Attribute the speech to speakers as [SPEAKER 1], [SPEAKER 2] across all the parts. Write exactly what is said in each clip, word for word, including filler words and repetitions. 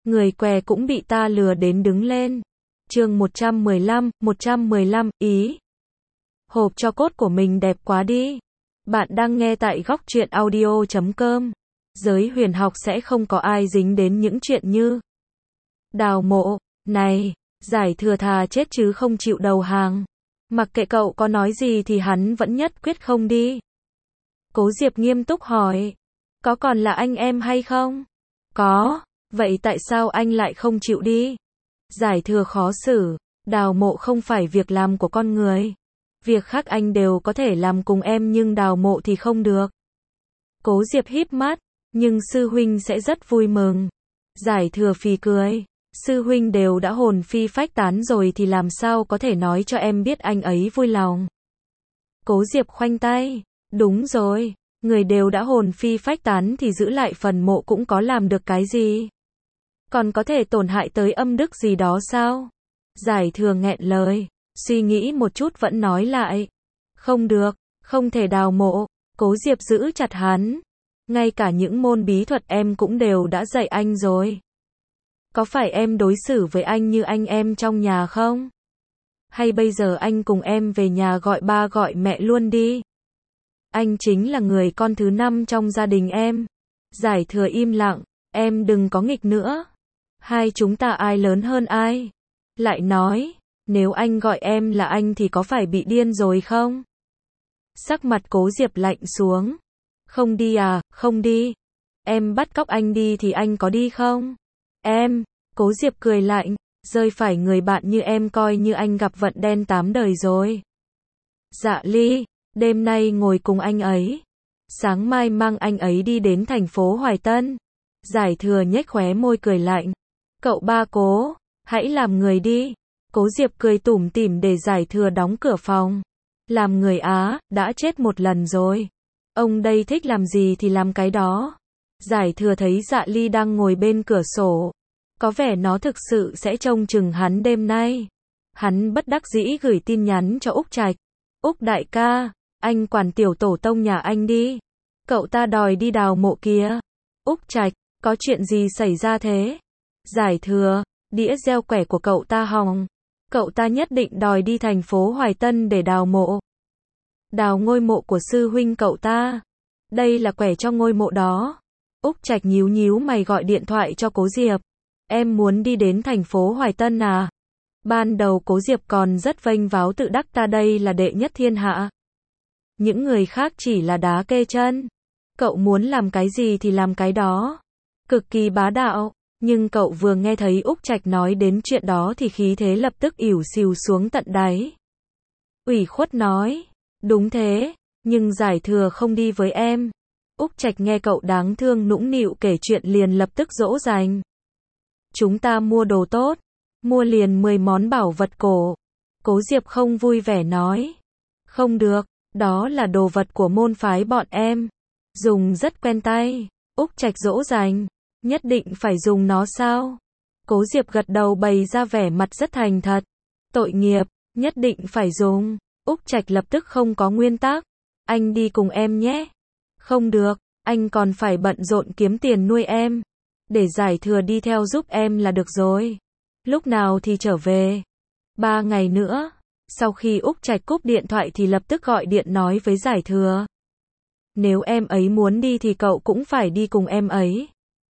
[SPEAKER 1] Người què cũng bị ta lừa đến đứng lên. Chương một trăm mười lăm, một trăm mười lăm, ý. Hộp tro cốt của mình đẹp quá đi. Bạn đang nghe tại góc truyện audio chấm com. Giới huyền học sẽ không có ai dính đến những chuyện như Đào Mộ. Này, Giải Thừa thà chết chứ không chịu đầu hàng. Mặc kệ cậu có nói gì thì hắn vẫn nhất quyết không đi. Cố Diệp nghiêm túc hỏi. Có còn là anh em hay không? Có. Vậy tại sao anh lại không chịu đi? Giải Thừa khó xử. Đào mộ không phải việc làm của con người. Việc khác anh đều có thể làm cùng em nhưng đào mộ thì không được. Cố Diệp híp mắt. Nhưng sư huynh sẽ rất vui mừng. Giải Thừa phì cười. Sư huynh đều đã hồn phi phách tán rồi thì làm sao có thể nói cho em biết anh ấy vui lòng. Cố Diệp khoanh tay. Đúng rồi. Người đều đã hồn phi phách tán thì giữ lại phần mộ cũng có làm được cái gì. Còn có thể tổn hại tới âm đức gì đó sao? Giải Thừa nghẹn lời. Suy nghĩ một chút vẫn nói lại. Không được. Không thể đào mộ. Cố Diệp giữ chặt hắn. Ngay cả những môn bí thuật em cũng đều đã dạy anh rồi. Có phải em đối xử với anh như anh em trong nhà không? Hay bây giờ anh cùng em về nhà gọi ba gọi mẹ luôn đi. Anh chính là người con thứ năm trong gia đình em. Giải Thừa im lặng. Em đừng có nghịch nữa. Hai chúng ta ai lớn hơn ai? Lại nói, nếu anh gọi em là anh thì có phải bị điên rồi không? Sắc mặt Cố Diệp lạnh xuống. Không đi à, không đi. Em bắt cóc anh đi thì anh có đi không? Em, Cố Diệp cười lạnh, rơi phải người bạn như em coi như anh gặp vận đen tám đời rồi. Dạ Ly, đêm nay ngồi cùng anh ấy. Sáng mai mang anh ấy đi đến thành phố Hoài Tân. Giải Thừa nhếch khóe môi cười lạnh. Cậu ba Cố, hãy làm người đi. Cố Diệp cười tủm tỉm để Giải Thừa đóng cửa phòng. Làm người á, đã chết một lần rồi. Ông đây thích làm gì thì làm cái đó. Giải Thừa thấy Dạ Ly đang ngồi bên cửa sổ. Có vẻ nó thực sự sẽ trông chừng hắn đêm nay. Hắn bất đắc dĩ gửi tin nhắn cho Úc Trạch. Úc đại ca, anh quản tiểu tổ tông nhà anh đi. Cậu ta đòi đi đào mộ kìa. Úc Trạch, có chuyện gì xảy ra thế? Giải Thừa, đĩa gieo quẻ của cậu ta hỏng. Cậu ta nhất định đòi đi thành phố Hoài Tân để đào mộ. Đào ngôi mộ của sư huynh cậu ta. Đây là quẻ cho ngôi mộ đó. Úc Trạch nhíu nhíu mày gọi điện thoại cho Cố Diệp. Em muốn đi đến thành phố Hoài Tân à? Ban đầu Cố Diệp còn rất vênh váo tự đắc ta đây là đệ nhất thiên hạ. Những người khác chỉ là đá kê chân. Cậu muốn làm cái gì thì làm cái đó. Cực kỳ bá đạo. Nhưng cậu vừa nghe thấy Úc Trạch nói đến chuyện đó thì khí thế lập tức ỉu xìu xuống tận đáy. Ủy khuất nói. Đúng thế. Nhưng Giải Thừa không đi với em. Úc Trạch nghe cậu đáng thương nũng nịu kể chuyện liền lập tức dỗ dành. Chúng ta mua đồ tốt. Mua liền mười món bảo vật cổ. Cố Diệp không vui vẻ nói. Không được. Đó là đồ vật của môn phái bọn em. Dùng rất quen tay. Úc Trạch dỗ dành. Nhất định phải dùng nó sao? Cố Diệp gật đầu bày ra vẻ mặt rất thành thật. Tội nghiệp. Nhất định phải dùng. Úc Trạch lập tức không có nguyên tắc. Anh đi cùng em nhé. Không được. Anh còn phải bận rộn kiếm tiền nuôi em. Để Giải Thừa đi theo giúp em là được rồi. Lúc nào thì trở về? Ba ngày nữa. Sau khi Úc Trạch cúp điện thoại thì lập tức gọi điện nói với Giải Thừa. Nếu em ấy muốn đi thì cậu cũng phải đi cùng em ấy.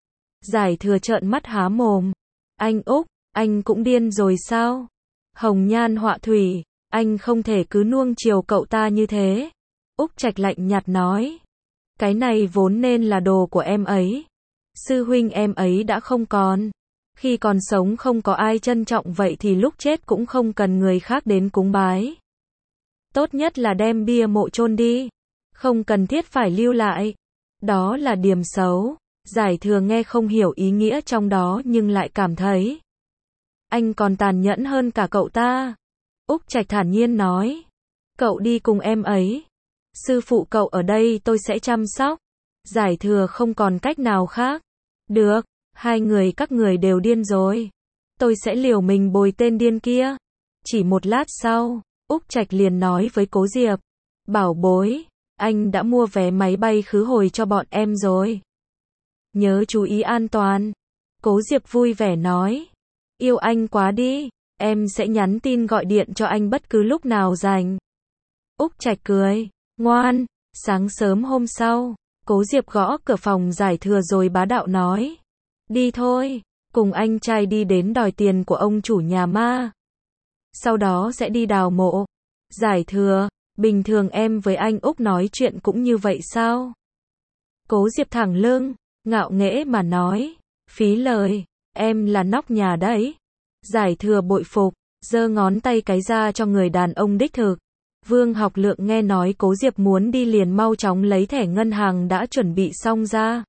[SPEAKER 1] Giải Thừa trợn mắt há mồm. Anh Úc, anh cũng điên rồi sao? Hồng nhan họa thủy, anh không thể cứ nuông chiều cậu ta như thế. Úc Trạch lạnh nhạt nói. Cái này vốn nên là đồ của em ấy. Sư huynh em ấy đã không còn. Khi còn sống không có ai trân trọng vậy thì lúc chết cũng không cần người khác đến cúng bái. Tốt nhất là đem bia mộ chôn đi. Không cần thiết phải lưu lại. Đó là điểm xấu. Giải Thừa nghe không hiểu ý nghĩa trong đó nhưng lại cảm thấy. Anh còn tàn nhẫn hơn cả cậu ta. Úc Trạch thản nhiên nói. Cậu đi cùng em ấy. Sư phụ cậu ở đây tôi sẽ chăm sóc. Giải Thừa không còn cách nào khác. Được, hai người các người đều điên rồi. Tôi sẽ liều mình bồi tên điên kia. Chỉ một lát sau, Úc Trạch liền nói với Cố Diệp. Bảo bối, anh đã mua vé máy bay khứ hồi cho bọn em rồi. Nhớ chú ý an toàn. Cố Diệp vui vẻ nói. Yêu anh quá đi, em sẽ nhắn tin gọi điện cho anh bất cứ lúc nào rảnh. Úc Trạch cười. Ngoan. Sáng sớm hôm sau, Cố Diệp gõ cửa phòng Giải Thừa rồi bá đạo nói. Đi thôi, cùng anh trai đi đến đòi tiền của ông chủ nhà ma. Sau đó sẽ đi đào mộ. Giải Thừa, bình thường em với anh Úc nói chuyện cũng như vậy sao? Cố Diệp thẳng lưng, ngạo nghễ mà nói. Phí lời, em là nóc nhà đấy. Giải Thừa bội phục, giơ ngón tay cái ra cho người đàn ông đích thực. Vương Học Lượng nghe nói Cố Diệp muốn đi liền mau chóng lấy thẻ ngân hàng đã chuẩn bị xong ra.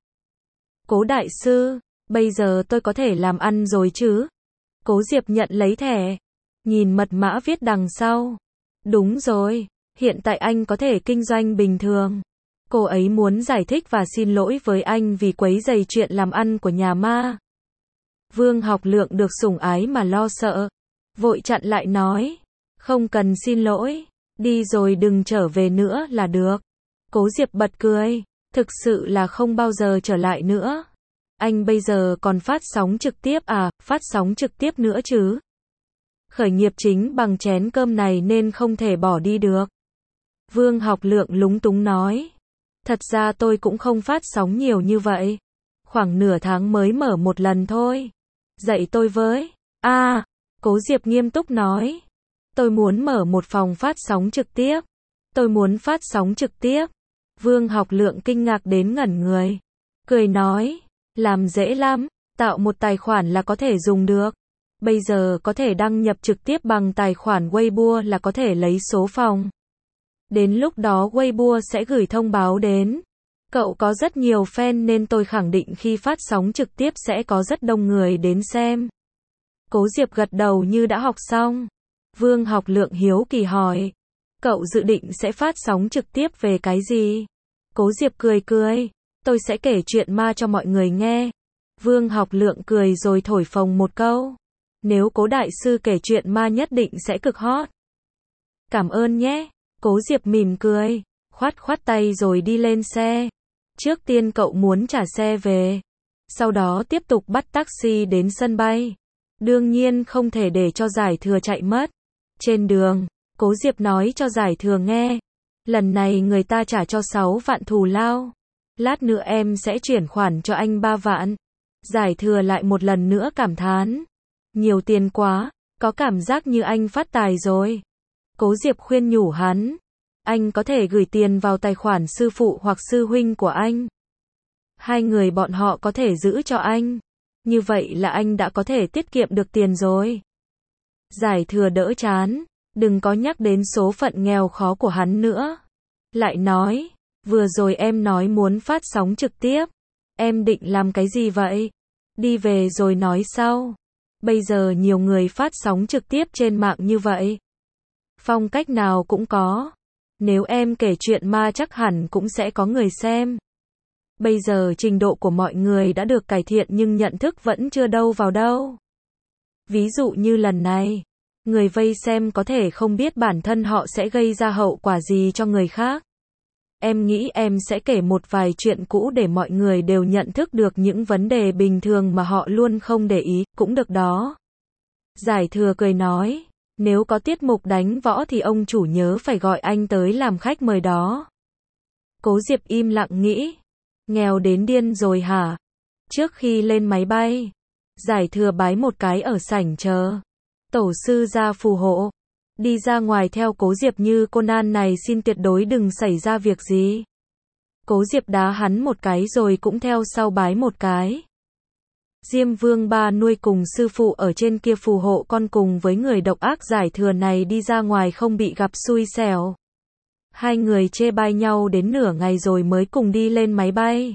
[SPEAKER 1] Cố đại sư, bây giờ tôi có thể làm ăn rồi chứ? Cố Diệp nhận lấy thẻ, nhìn mật mã viết đằng sau. Đúng rồi, hiện tại anh có thể kinh doanh bình thường. Cô ấy muốn giải thích và xin lỗi với anh vì quấy rầy chuyện làm ăn của nhà ma. Vương Học Lượng được sủng ái mà lo sợ, vội chặn lại nói. Không cần xin lỗi, đi rồi đừng trở về nữa là được. Cố Diệp bật cười, thực sự là không bao giờ trở lại nữa. Anh bây giờ còn phát sóng trực tiếp à, phát sóng trực tiếp nữa chứ. Khởi nghiệp chính bằng chén cơm này nên không thể bỏ đi được. Vương Học Lượng lúng túng nói. Thật ra tôi cũng không phát sóng nhiều như vậy. Khoảng nửa tháng mới mở một lần thôi. Dạy tôi với. À, Cố Diệp nghiêm túc nói. Tôi muốn mở một phòng phát sóng trực tiếp. Tôi muốn phát sóng trực tiếp. Vương Học Lượng kinh ngạc đến ngẩn người. Cười nói. Làm dễ lắm. Tạo một tài khoản là có thể dùng được. Bây giờ có thể đăng nhập trực tiếp bằng tài khoản Weibo là có thể lấy số phòng. Đến lúc đó Weibo sẽ gửi thông báo đến. Cậu có rất nhiều fan nên tôi khẳng định khi phát sóng trực tiếp sẽ có rất đông người đến xem. Cố Diệp gật đầu như đã học xong. Vương Học Lượng hiếu kỳ hỏi. Cậu dự định sẽ phát sóng trực tiếp về cái gì? Cố Diệp cười cười. Tôi sẽ kể chuyện ma cho mọi người nghe. Vương Học Lượng cười rồi thổi phồng một câu. Nếu Cố đại sư kể chuyện ma nhất định sẽ cực hot. Cảm ơn nhé. Cố Diệp mỉm cười, khoát khoát tay rồi đi lên xe. Trước tiên cậu muốn trả xe về. Sau đó tiếp tục bắt taxi đến sân bay. Đương nhiên không thể để cho Giải Thừa chạy mất. Trên đường, Cố Diệp nói cho Giải Thừa nghe. Lần này người ta trả cho sáu vạn thù lao. Lát nữa em sẽ chuyển khoản cho anh ba vạn. Giải Thừa lại một lần nữa cảm thán. Nhiều tiền quá, có cảm giác như anh phát tài rồi. Cố Diệp khuyên nhủ hắn. Anh có thể gửi tiền vào tài khoản sư phụ hoặc sư huynh của anh. Hai người bọn họ có thể giữ cho anh. Như vậy là anh đã có thể tiết kiệm được tiền rồi. Giải Thừa đỡ chán. Đừng có nhắc đến số phận nghèo khó của hắn nữa. Lại nói. Vừa rồi em nói muốn phát sóng trực tiếp. Em định làm cái gì vậy? Đi về rồi nói sau. Bây giờ nhiều người phát sóng trực tiếp trên mạng như vậy. Phong cách nào cũng có. Nếu em kể chuyện ma chắc hẳn cũng sẽ có người xem. Bây giờ trình độ của mọi người đã được cải thiện nhưng nhận thức vẫn chưa đâu vào đâu. Ví dụ như lần này, người vây xem có thể không biết bản thân họ sẽ gây ra hậu quả gì cho người khác. Em nghĩ em sẽ kể một vài chuyện cũ để mọi người đều nhận thức được những vấn đề bình thường mà họ luôn không để ý, cũng được đó. Giải Thừa cười nói. Nếu có tiết mục đánh võ thì ông chủ nhớ phải gọi anh tới làm khách mời đó. Cố Diệp im lặng nghĩ. Nghèo đến điên rồi hả? Trước khi lên máy bay, Giải Thừa bái một cái ở sảnh chờ. Tổ sư ra phù hộ. Đi ra ngoài theo Cố Diệp như Conan này xin tuyệt đối đừng xảy ra việc gì. Cố Diệp đá hắn một cái rồi cũng theo sau bái một cái. Diêm Vương ba nuôi cùng sư phụ ở trên kia phù hộ con cùng với người độc ác Giải Thừa này đi ra ngoài không bị gặp xui xẻo. Hai người chê bai nhau đến nửa ngày rồi mới cùng đi lên máy bay.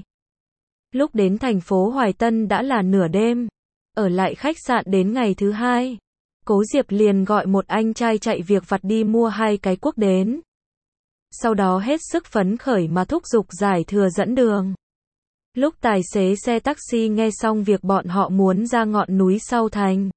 [SPEAKER 1] Lúc đến thành phố Hoài Tân đã là nửa đêm. Ở lại khách sạn đến ngày thứ hai. Cố Diệp liền gọi một anh trai chạy việc vặt đi mua hai cái cuốc đến. Sau đó hết sức phấn khởi mà thúc giục Giải Thừa dẫn đường. Lúc tài xế xe taxi nghe xong việc bọn họ muốn ra ngọn núi sau thành.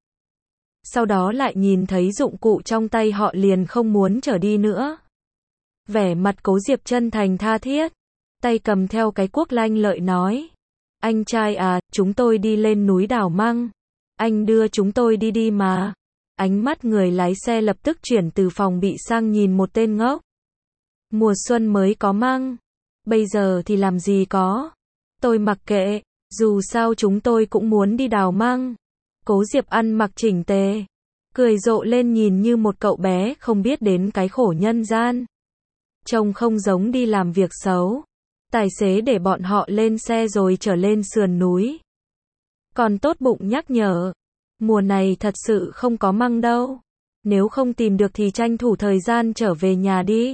[SPEAKER 1] Sau đó lại nhìn thấy dụng cụ trong tay họ liền không muốn chở đi nữa. Vẻ mặt Cố Diệp chân thành tha thiết. Tay cầm theo cái cuốc lanh lợi nói. Anh trai à, chúng tôi đi lên núi đào măng. Anh đưa chúng tôi đi đi mà. Ánh mắt người lái xe lập tức chuyển từ phòng bị sang nhìn một tên ngốc. Mùa xuân mới có măng. Bây giờ thì làm gì có. Tôi mặc kệ, dù sao chúng tôi cũng muốn đi đào măng. Cố Diệp ăn mặc chỉnh tề, cười rộ lên nhìn như một cậu bé không biết đến cái khổ nhân gian. Trông không giống đi làm việc xấu. Tài xế để bọn họ lên xe rồi trở lên sườn núi. Còn tốt bụng nhắc nhở, mùa này thật sự không có măng đâu. Nếu không tìm được thì tranh thủ thời gian trở về nhà đi.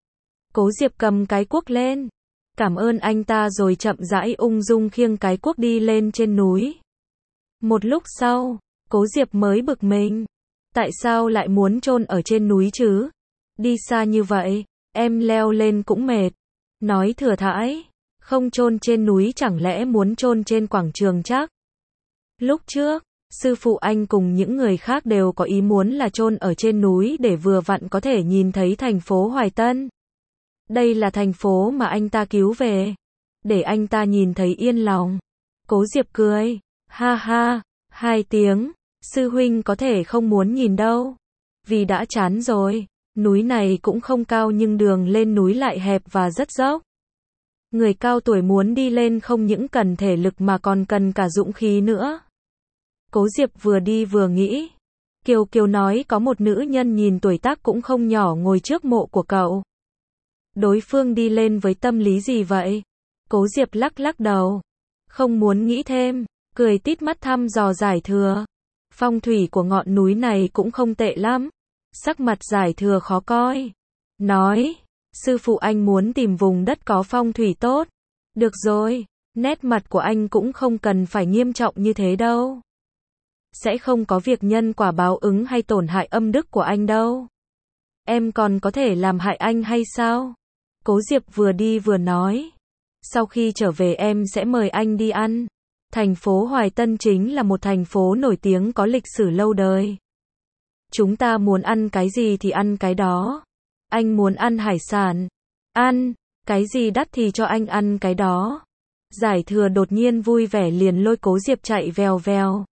[SPEAKER 1] Cố Diệp cầm cái cuốc lên, cảm ơn anh ta rồi chậm rãi ung dung khiêng cái cuốc đi lên trên núi. Một lúc sau, Cố Diệp mới bực mình. Tại sao lại muốn chôn ở trên núi chứ? Đi xa như vậy, em leo lên cũng mệt. Nói thừa thãi, không chôn trên núi chẳng lẽ muốn chôn trên quảng trường chắc? Lúc trước, sư phụ anh cùng những người khác đều có ý muốn là chôn ở trên núi để vừa vặn có thể nhìn thấy thành phố Hoài Tân. Đây là thành phố mà anh ta cứu về, để anh ta nhìn thấy yên lòng. Cố Diệp cười, ha ha, hai tiếng, sư huynh có thể không muốn nhìn đâu, vì đã chán rồi. Núi này cũng không cao nhưng đường lên núi lại hẹp và rất dốc. Người cao tuổi muốn đi lên không những cần thể lực mà còn cần cả dũng khí nữa. Cố Diệp vừa đi vừa nghĩ. Kiều Kiều nói có một nữ nhân nhìn tuổi tác cũng không nhỏ ngồi trước mộ của cậu. Đối phương đi lên với tâm lý gì vậy? Cố Diệp lắc lắc đầu. Không muốn nghĩ thêm, cười tít mắt thăm dò Giải Thừa. Phong thủy của ngọn núi này cũng không tệ lắm. Sắc mặt Giải Thừa khó coi. Nói, sư phụ anh muốn tìm vùng đất có phong thủy tốt. Được rồi, nét mặt của anh cũng không cần phải nghiêm trọng như thế đâu. Sẽ không có việc nhân quả báo ứng hay tổn hại âm đức của anh đâu. Em còn có thể làm hại anh hay sao? Cố Diệp vừa đi vừa nói. Sau khi trở về em sẽ mời anh đi ăn. Thành phố Hoài Tân chính là một thành phố nổi tiếng có lịch sử lâu đời. Chúng ta muốn ăn cái gì thì ăn cái đó. Anh muốn ăn hải sản. Ăn, cái gì đắt thì cho anh ăn cái đó. Giải Thừa đột nhiên vui vẻ liền lôi Cố Diệp chạy vèo vèo.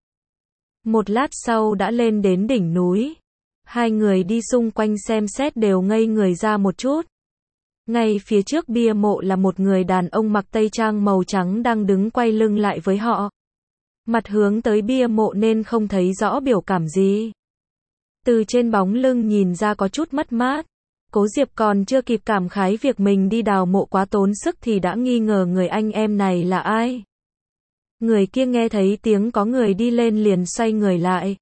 [SPEAKER 1] Một lát sau đã lên đến đỉnh núi. Hai người đi xung quanh xem xét đều ngây người ra một chút. Ngay phía trước bia mộ là một người đàn ông mặc tây trang màu trắng đang đứng quay lưng lại với họ. Mặt hướng tới bia mộ nên không thấy rõ biểu cảm gì. Từ trên bóng lưng nhìn ra có chút mất mát. Cố Diệp còn chưa kịp cảm khái việc mình đi đào mộ quá tốn sức thì đã nghi ngờ người anh em này là ai. Người kia nghe thấy tiếng có người đi lên liền xoay người lại.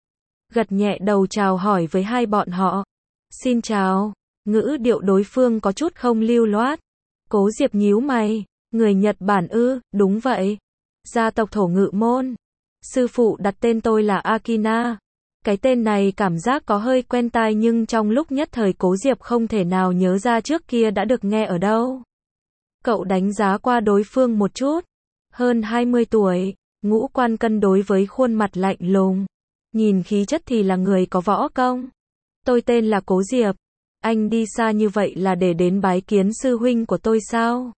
[SPEAKER 1] Gật nhẹ đầu chào hỏi với hai bọn họ. Xin chào. Ngữ điệu đối phương có chút không lưu loát. Cố Diệp nhíu mày. Người Nhật Bản ư? Đúng vậy. Gia tộc thổ ngự môn. Sư phụ đặt tên tôi là Akina. Cái tên này cảm giác có hơi quen tai nhưng trong lúc nhất thời Cố Diệp không thể nào nhớ ra trước kia đã được nghe ở đâu. Cậu đánh giá qua đối phương một chút. Hơn hai mươi tuổi, ngũ quan cân đối với khuôn mặt lạnh lùng. Nhìn khí chất thì là người có võ công. Tôi tên là Cố Diệp. Anh đi xa như vậy là để đến bái kiến sư huynh của tôi sao?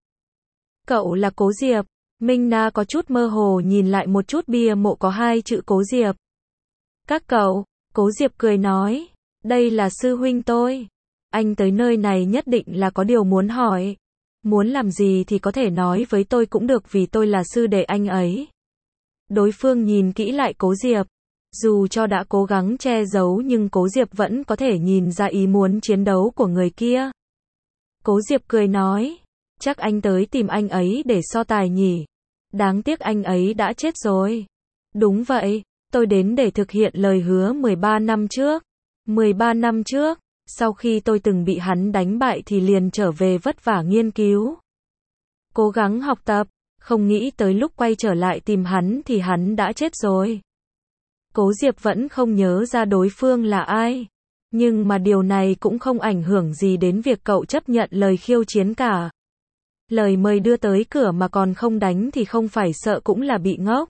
[SPEAKER 1] Cậu là Cố Diệp. Minh Na có chút mơ hồ nhìn lại một chút bia mộ có hai chữ Cố Diệp. Các cậu, Cố Diệp cười nói. Đây là sư huynh tôi. Anh tới nơi này nhất định là có điều muốn hỏi. Muốn làm gì thì có thể nói với tôi cũng được vì tôi là sư đệ anh ấy. Đối phương nhìn kỹ lại Cố Diệp. Dù cho đã cố gắng che giấu nhưng Cố Diệp vẫn có thể nhìn ra ý muốn chiến đấu của người kia. Cố Diệp cười nói. Chắc anh tới tìm anh ấy để so tài nhỉ. Đáng tiếc anh ấy đã chết rồi. Đúng vậy, tôi đến để thực hiện lời hứa mười ba năm trước. mười ba năm trước, sau khi tôi từng bị hắn đánh bại thì liền trở về vất vả nghiên cứu. Cố gắng học tập, không nghĩ tới lúc quay trở lại tìm hắn thì hắn đã chết rồi. Cố Diệp vẫn không nhớ ra đối phương là ai. Nhưng mà điều này cũng không ảnh hưởng gì đến việc cậu chấp nhận lời khiêu chiến cả. Lời mời đưa tới cửa mà còn không đánh thì không phải sợ cũng là bị ngốc.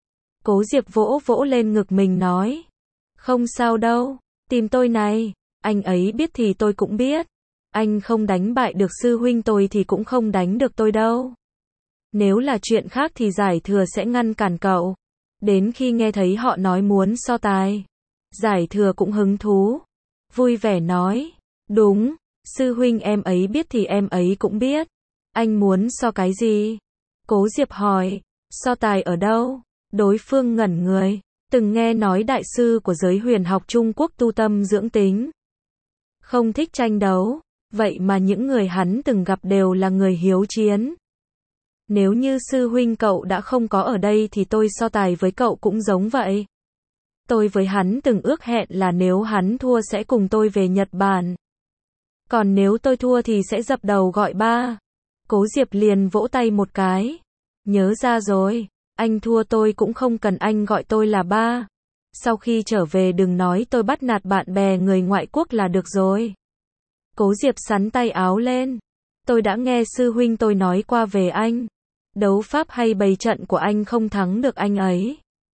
[SPEAKER 1] Cố Diệp vỗ vỗ lên ngực mình nói. Không sao đâu, tìm tôi này, anh ấy biết thì tôi cũng biết. Anh không đánh bại được sư huynh tôi thì cũng không đánh được tôi đâu. Nếu là chuyện khác thì Giải Thừa sẽ ngăn cản cậu. Đến khi nghe thấy họ nói muốn so tài, Giải Thừa cũng hứng thú, vui vẻ nói, đúng, sư huynh em ấy biết thì em ấy cũng biết. Anh muốn so cái gì? Cố Diệp hỏi, so tài ở đâu? Đối phương ngẩn người, từng nghe nói đại sư của giới huyền học Trung Quốc tu tâm dưỡng tính, không thích tranh đấu, vậy mà những người hắn từng gặp đều là người hiếu chiến. Nếu như sư huynh cậu đã không có ở đây thì tôi so tài với cậu cũng giống vậy. Tôi với hắn từng ước hẹn là nếu hắn thua sẽ cùng tôi về Nhật Bản. Còn nếu tôi thua thì sẽ dập đầu gọi ba. Cố Diệp liền vỗ tay một cái. Nhớ ra rồi, anh thua tôi cũng không cần anh gọi tôi là ba. Sau khi trở về đừng nói tôi bắt nạt bạn bè người ngoại quốc là được rồi. Cố Diệp xắn tay áo lên. Tôi đã nghe sư huynh tôi nói qua về anh. Đấu pháp hay bày trận của anh không thắng được anh ấy.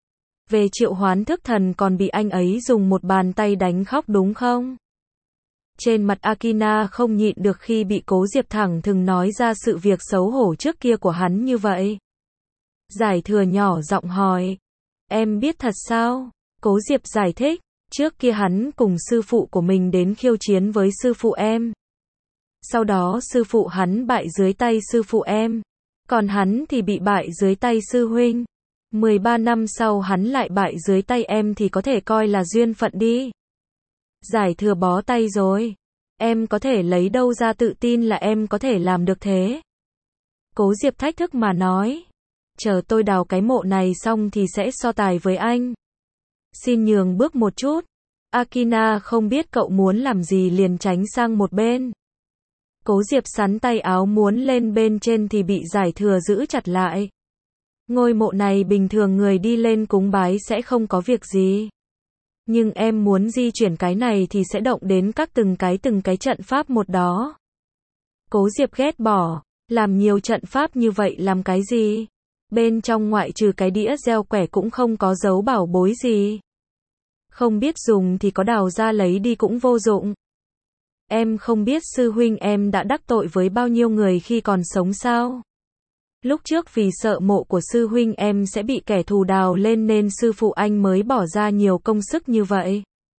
[SPEAKER 1] Về triệu hoán thức thần còn bị anh ấy dùng một bàn tay đánh khóc đúng không? Trên mặt Akina không nhịn được khi bị Cố Diệp thẳng thừng nói ra sự việc xấu hổ trước kia của hắn như vậy. Giải Thừa nhỏ giọng hỏi. Em biết thật sao? Cố Diệp giải thích. Trước kia hắn cùng sư phụ của mình đến khiêu chiến với sư phụ em. Sau đó sư phụ hắn bại dưới tay sư phụ em. Còn hắn thì bị bại dưới tay sư huynh. mười ba năm sau hắn lại bại dưới tay em thì có thể coi là duyên phận đi. Giải Thừa bó tay rồi. Em có thể lấy đâu ra tự tin là em có thể làm được thế? Cố Diệp thách thức mà nói. Chờ tôi đào cái mộ này xong thì sẽ so tài với anh. Xin nhường bước một chút. Akina không biết cậu muốn làm gì liền tránh sang một bên. Cố Diệp sắn tay áo muốn lên bên trên thì bị Giải Thừa giữ chặt lại. Ngôi mộ này bình thường người đi lên cúng bái sẽ không có việc gì. Nhưng em muốn di chuyển cái này thì sẽ động đến các từng cái từng cái trận pháp một đó. Cố Diệp ghét bỏ, làm nhiều trận pháp như vậy làm cái gì? Bên trong ngoại trừ cái đĩa gieo quẻ cũng không có dấu bảo bối gì. Không biết dùng thì có đào ra lấy đi cũng vô dụng. Em không biết sư huynh em đã đắc tội với bao nhiêu người khi còn sống sao? Lúc trước vì sợ mộ của sư huynh em sẽ bị kẻ thù đào lên nên sư phụ anh mới bỏ ra nhiều công sức như vậy.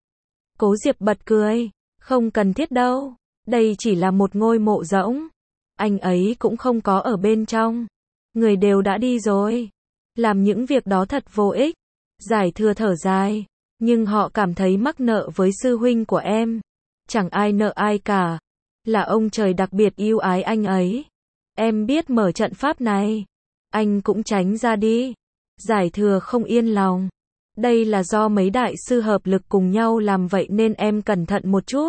[SPEAKER 1] Cố Diệp bật cười. Không cần thiết đâu. Đây chỉ là một ngôi mộ rỗng. Anh ấy cũng không có ở bên trong. Người đều đã đi rồi. Làm những việc đó thật vô ích. Giải Thừa thở dài. Nhưng họ cảm thấy mắc nợ với sư huynh của em. Chẳng ai nợ ai cả. Là ông trời đặc biệt yêu ái anh ấy. Em biết mở trận pháp này. Anh cũng tránh ra đi. Giải Thừa không yên lòng. Đây là do mấy đại sư hợp lực cùng nhau làm vậy nên em cẩn thận một chút.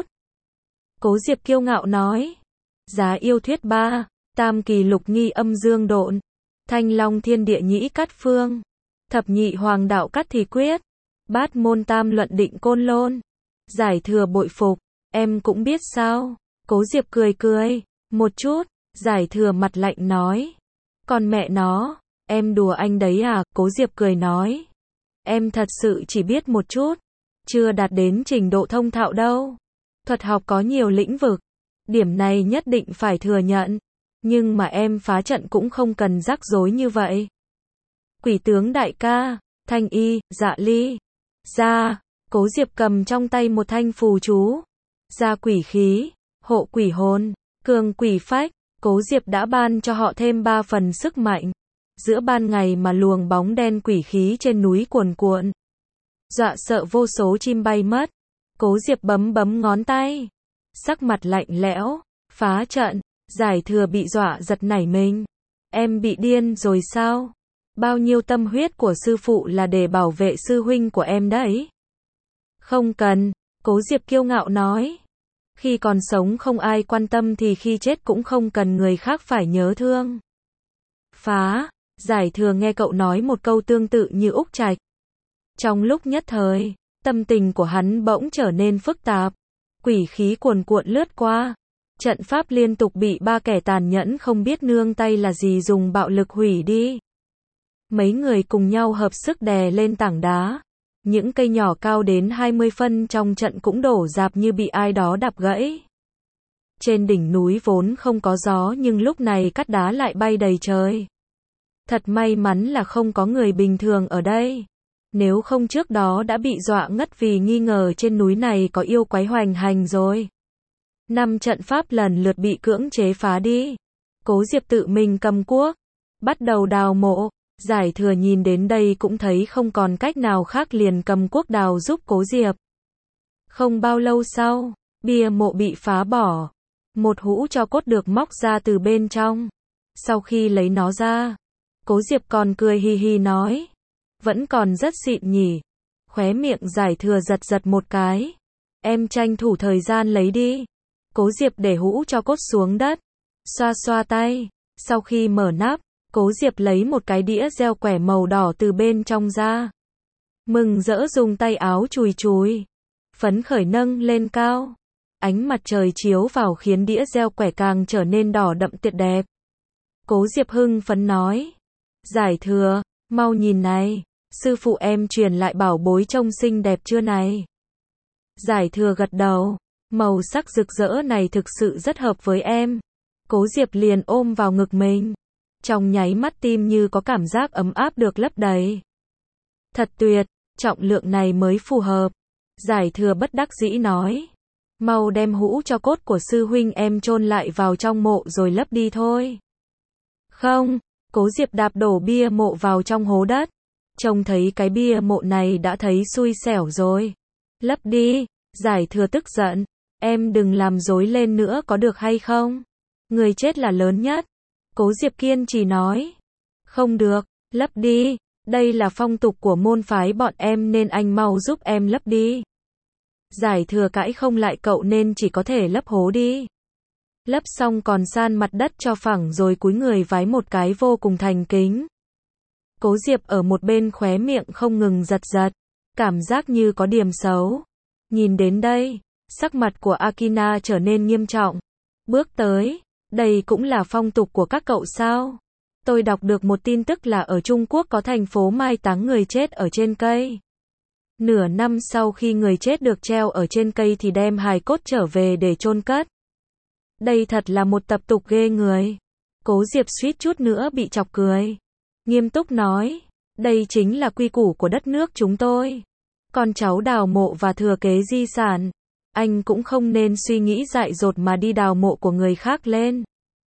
[SPEAKER 1] Cố Diệp kiêu ngạo nói. Giá yêu thuyết ba. Tam kỳ lục nghi âm dương độn. Thanh long thiên địa nhĩ cát phương. Thập nhị hoàng đạo cát thì quyết. Bát môn tam luận định côn lôn. Giải Thừa bội phục. Em cũng biết sao? Cố Diệp cười cười. Một chút. Giải Thừa mặt lạnh nói. Còn mẹ nó, em đùa anh đấy à? Cố Diệp cười nói. Em thật sự chỉ biết một chút. Chưa đạt đến trình độ thông thạo đâu. Thuật học có nhiều lĩnh vực. Điểm này nhất định phải thừa nhận. Nhưng mà em phá trận cũng không cần rắc rối như vậy. Quỷ tướng đại ca, Thanh Y, Dạ Ly. Ra, Cố Diệp cầm trong tay một thanh phù chú. Ra quỷ khí, hộ quỷ hồn, cường quỷ phách. Cố Diệp đã ban cho họ thêm ba phần sức mạnh. Giữa ban ngày mà luồng bóng đen quỷ khí trên núi cuồn cuộn. Dọa sợ vô số chim bay mất. Cố Diệp bấm bấm ngón tay. Sắc mặt lạnh lẽo. Phá trận. Giải Thừa bị dọa giật nảy mình. Em bị điên rồi sao? Bao nhiêu tâm huyết của sư phụ là để bảo vệ sư huynh của em đấy. Không cần. Cố Diệp kiêu ngạo nói. Khi còn sống không ai quan tâm thì khi chết cũng không cần người khác phải nhớ thương. Phá. Giải Thừa nghe cậu nói một câu tương tự như Úc Trạch. Trong lúc nhất thời, tâm tình của hắn bỗng trở nên phức tạp. Quỷ khí cuồn cuộn lướt qua. Trận pháp liên tục bị ba kẻ tàn nhẫn không biết nương tay là gì dùng bạo lực hủy đi. Mấy người cùng nhau hợp sức đè lên tảng đá. Những cây nhỏ cao đến hai mươi phân trong trận cũng đổ rạp như bị ai đó đạp gãy. Trên đỉnh núi vốn không có gió nhưng lúc này cát đá lại bay đầy trời. Thật may mắn là không có người bình thường ở đây. Nếu không trước đó đã bị dọa ngất vì nghi ngờ trên núi này có yêu quái hoành hành rồi. Năm trận pháp lần lượt bị cưỡng chế phá đi. Cố Diệp tự mình cầm cuốc, bắt đầu đào mộ. Giải Thừa nhìn đến đây cũng thấy không còn cách nào khác liền cầm cuốc đào giúp Cố Diệp. Không bao lâu sau, bia mộ bị phá bỏ. Một hũ tro cốt được móc ra từ bên trong. Sau khi lấy nó ra, Cố Diệp còn cười hi hi nói. Vẫn còn rất xịn nhỉ. Khóe miệng Giải Thừa giật giật một cái. Em tranh thủ thời gian lấy đi. Cố Diệp để hũ tro cốt xuống đất. Xoa xoa tay. Sau khi mở nắp, Cố Diệp lấy một cái đĩa gieo quẻ màu đỏ từ bên trong ra. Mừng rỡ dùng tay áo chùi chùi. Phấn khởi nâng lên cao. Ánh mặt trời chiếu vào khiến đĩa gieo quẻ càng trở nên đỏ đậm tuyệt đẹp. Cố Diệp hưng phấn nói. Giải Thừa, mau nhìn này. Sư phụ em truyền lại bảo bối trông xinh đẹp chưa này? Giải Thừa gật đầu. Màu sắc rực rỡ này thực sự rất hợp với em. Cố Diệp liền ôm vào ngực mình. Trong nháy mắt tim như có cảm giác ấm áp được lấp đầy. Thật tuyệt, trọng lượng này mới phù hợp. Giải Thừa bất đắc dĩ nói. Mau đem hũ tro cốt của sư huynh em chôn lại vào trong mộ rồi lấp đi thôi. Không, Cố Diệp đạp đổ bia mộ vào trong hố đất. Trông thấy cái bia mộ này đã thấy xui xẻo rồi. Lấp đi, Giải Thừa tức giận. Em đừng làm rối lên nữa có được hay không? Người chết là lớn nhất. Cố Diệp kiên trì nói. Không được, lấp đi. Đây là phong tục của môn phái bọn em nên anh mau giúp em lấp đi. Giải Thừa cãi không lại cậu nên chỉ có thể lấp hố đi. Lấp xong còn san mặt đất cho phẳng rồi cúi người vái một cái vô cùng thành kính. Cố Diệp ở một bên khóe miệng không ngừng giật giật. Cảm giác như có điểm xấu. Nhìn đến đây, sắc mặt của Akina trở nên nghiêm trọng. Bước tới. Đây cũng là phong tục của các cậu sao? Tôi đọc được một tin tức là ở Trung Quốc có thành phố mai táng người chết ở trên cây. Nửa năm sau khi người chết được treo ở trên cây thì đem hài cốt trở về để chôn cất. Đây thật là một tập tục ghê người. Cố Diệp suýt chút nữa bị chọc cười. Nghiêm túc nói, đây chính là quy củ của đất nước chúng tôi. Con cháu đào mộ và thừa kế di sản. Anh cũng không nên suy nghĩ dại dột mà đi đào mộ của người khác lên.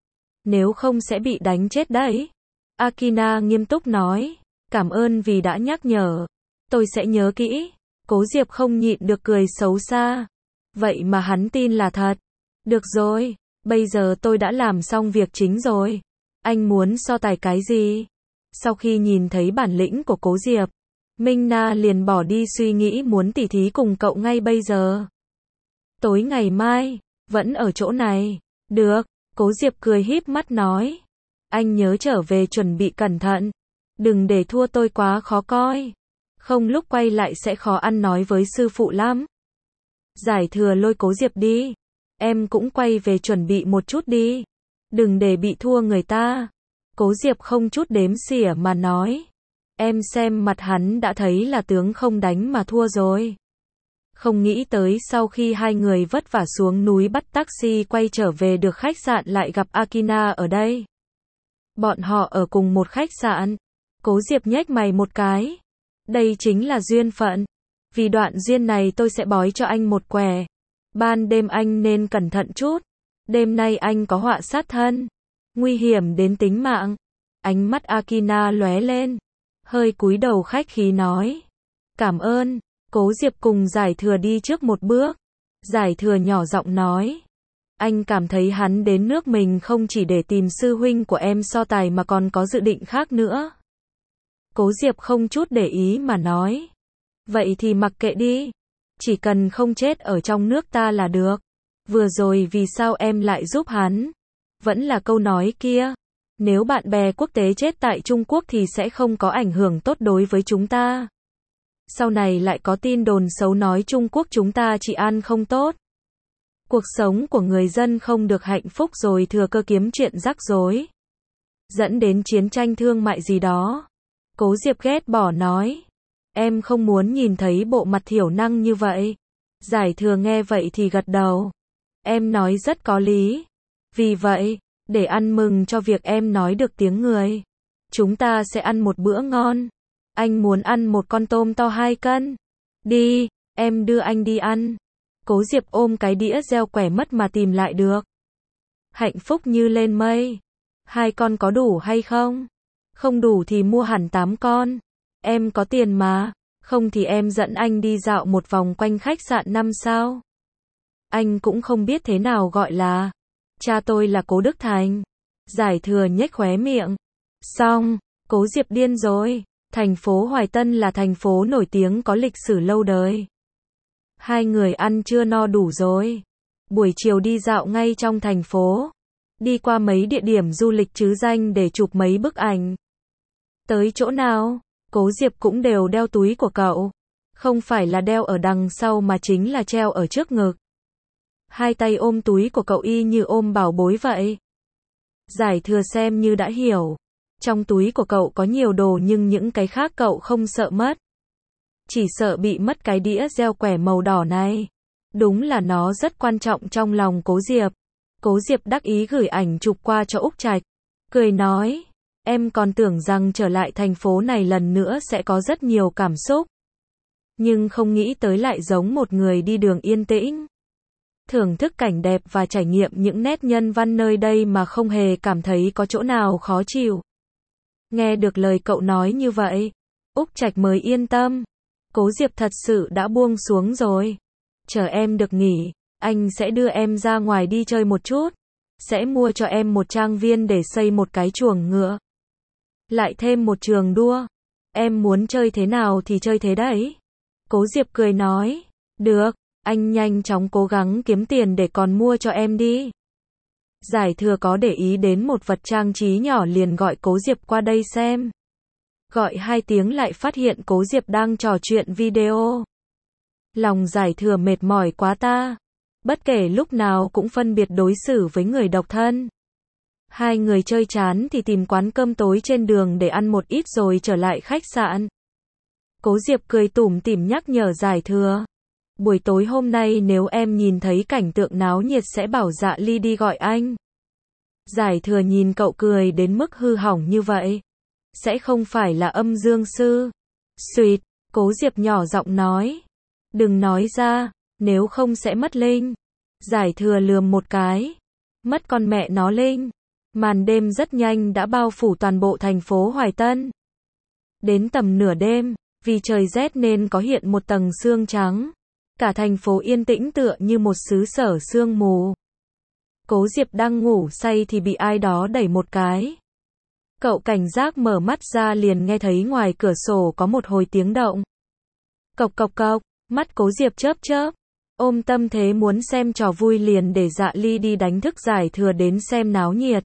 [SPEAKER 1] Nếu không sẽ bị đánh chết đấy. Akina nghiêm túc nói. Cảm ơn vì đã nhắc nhở. Tôi sẽ nhớ kỹ. Cố Diệp không nhịn được cười xấu xa. Vậy mà hắn tin là thật. Được rồi, bây giờ tôi đã làm xong việc chính rồi. Anh muốn so tài cái gì? Sau khi nhìn thấy bản lĩnh của Cố Diệp, Minh Na liền bỏ đi suy nghĩ muốn tỉ thí cùng cậu ngay bây giờ. Tối ngày mai, vẫn ở chỗ này. Được, Cố Diệp cười híp mắt nói. Anh nhớ trở về chuẩn bị cẩn thận. Đừng để thua tôi quá khó coi. Không lúc quay lại sẽ khó ăn nói với sư phụ lắm. Giải Thừa lôi Cố Diệp đi. Em cũng quay về chuẩn bị một chút đi. Đừng để bị thua người ta. Cố Diệp không chút đếm xỉa mà nói. Em xem mặt hắn đã thấy là tướng không đánh mà thua rồi. Không nghĩ tới sau khi hai người vất vả xuống núi bắt taxi quay trở về được khách sạn lại gặp Akina ở đây. Bọn họ ở cùng một khách sạn. Cố Diệp nhếch mày một cái. Đây chính là duyên phận. Vì đoạn duyên này tôi sẽ bói cho anh một quẻ. Ban đêm anh nên cẩn thận chút. Đêm nay anh có họa sát thân. Nguy hiểm đến tính mạng. Ánh mắt Akina lóe lên. Hơi cúi đầu khách khí nói. Cảm ơn. Cố Diệp cùng Giải Thừa đi trước một bước. Giải Thừa nhỏ giọng nói. Anh cảm thấy hắn đến nước mình không chỉ để tìm sư huynh của em so tài mà còn có dự định khác nữa. Cố Diệp không chút để ý mà nói. Vậy thì mặc kệ đi. Chỉ cần không chết ở trong nước ta là được. Vừa rồi vì sao em lại giúp hắn? Vẫn là câu nói kia. Nếu bạn bè quốc tế chết tại Trung Quốc thì sẽ không có ảnh hưởng tốt đối với chúng ta. Sau này lại có tin đồn xấu nói Trung Quốc chúng ta trị an không tốt. Cuộc sống của người dân không được hạnh phúc rồi thừa cơ kiếm chuyện rắc rối. Dẫn đến chiến tranh thương mại gì đó. Cố Diệp ghét bỏ nói. Em không muốn nhìn thấy bộ mặt thiểu năng như vậy. Giải Thừa nghe vậy thì gật đầu. Em nói rất có lý. Vì vậy, để ăn mừng cho việc em nói được tiếng người. Chúng ta sẽ ăn một bữa ngon. Anh muốn ăn một con tôm to hai cân. Đi, em đưa anh đi ăn. Cố Diệp ôm cái đĩa gieo quẻ mất mà tìm lại được. Hạnh phúc như lên mây. Hai con có đủ hay không? Không đủ thì mua hẳn tám con. Em có tiền mà. Không thì em dẫn anh đi dạo một vòng quanh khách sạn năm sao. Anh cũng không biết thế nào gọi là. Cha tôi là Cố Đức Thành. Giải Thừa nhếch khóe miệng. Xong, Cố Diệp điên rồi. Thành phố Hoài Tân là thành phố nổi tiếng có lịch sử lâu đời. Hai người ăn trưa no đủ rồi. Buổi chiều đi dạo ngay trong thành phố. Đi qua mấy địa điểm du lịch trứ danh để chụp mấy bức ảnh. Tới chỗ nào, Cố Diệp cũng đều đeo túi của cậu. Không phải là đeo ở đằng sau mà chính là treo ở trước ngực. Hai tay ôm túi của cậu y như ôm bảo bối vậy. Giải Thừa xem như đã hiểu. Trong túi của cậu có nhiều đồ nhưng những cái khác cậu không sợ mất. Chỉ sợ bị mất cái đĩa gieo quẻ màu đỏ này. Đúng là nó rất quan trọng trong lòng Cố Diệp. Cố Diệp đắc ý gửi ảnh chụp qua cho Úc Trạch. Cười nói, em còn tưởng rằng trở lại thành phố này lần nữa sẽ có rất nhiều cảm xúc. Nhưng không nghĩ tới lại giống một người đi đường yên tĩnh. Thưởng thức cảnh đẹp và trải nghiệm những nét nhân văn nơi đây mà không hề cảm thấy có chỗ nào khó chịu. Nghe được lời cậu nói như vậy, Úc Trạch mới yên tâm. Cố Diệp thật sự đã buông xuống rồi. Chờ em được nghỉ, anh sẽ đưa em ra ngoài đi chơi một chút. Sẽ mua cho em một trang viên để xây một cái chuồng ngựa. Lại thêm một trường đua. Em muốn chơi thế nào thì chơi thế đấy. Cố Diệp cười nói, được, anh nhanh chóng cố gắng kiếm tiền để còn mua cho em đi. Giải Thừa có để ý đến một vật trang trí nhỏ liền gọi Cố Diệp qua đây xem. Gọi hai tiếng lại phát hiện Cố Diệp đang trò chuyện video. Lòng Giải Thừa mệt mỏi quá ta. Bất kể lúc nào cũng phân biệt đối xử với người độc thân. Hai người chơi chán thì tìm quán cơm tối trên đường để ăn một ít rồi trở lại khách sạn. Cố Diệp cười tủm tỉm nhắc nhở Giải Thừa. Buổi tối hôm nay nếu em nhìn thấy cảnh tượng náo nhiệt sẽ bảo Dạ Ly đi gọi anh. Giải Thừa nhìn cậu cười đến mức hư hỏng như vậy. Sẽ không phải là âm dương sư. Xuyệt, Cố Diệp nhỏ giọng nói. Đừng nói ra, nếu không sẽ mất linh. Giải Thừa lườm một cái. Mất con mẹ nó linh. Màn đêm rất nhanh đã bao phủ toàn bộ thành phố Hoài Tân. Đến tầm nửa đêm, vì trời rét nên có hiện một tầng sương trắng. Cả thành phố yên tĩnh tựa như một xứ sở sương mù. Cố Diệp đang ngủ say thì bị ai đó đẩy một cái. Cậu cảnh giác mở mắt ra liền nghe thấy ngoài cửa sổ có một hồi tiếng động. Cộc cộc cộc, mắt Cố Diệp chớp chớp. Ôm tâm thế muốn xem trò vui liền để Dạ Ly đi đánh thức Giải Thừa đến xem náo nhiệt.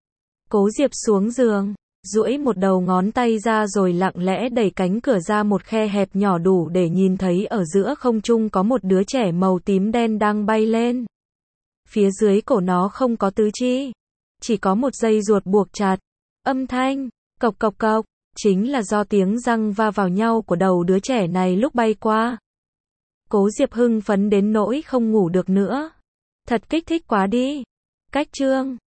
[SPEAKER 1] Cố Diệp xuống giường, duỗi một đầu ngón tay ra rồi lặng lẽ đẩy cánh cửa ra một khe hẹp nhỏ đủ để nhìn thấy ở giữa không trung có một đứa trẻ màu tím đen đang bay lên. Phía dưới cổ nó không có tứ chi, chỉ có một dây ruột buộc chặt. Âm thanh, cộc cộc cộc, chính là do tiếng răng va vào nhau của đầu đứa trẻ này lúc bay qua. Cố Diệp hưng phấn đến nỗi không ngủ được nữa. Thật kích thích quá đi. Cách chương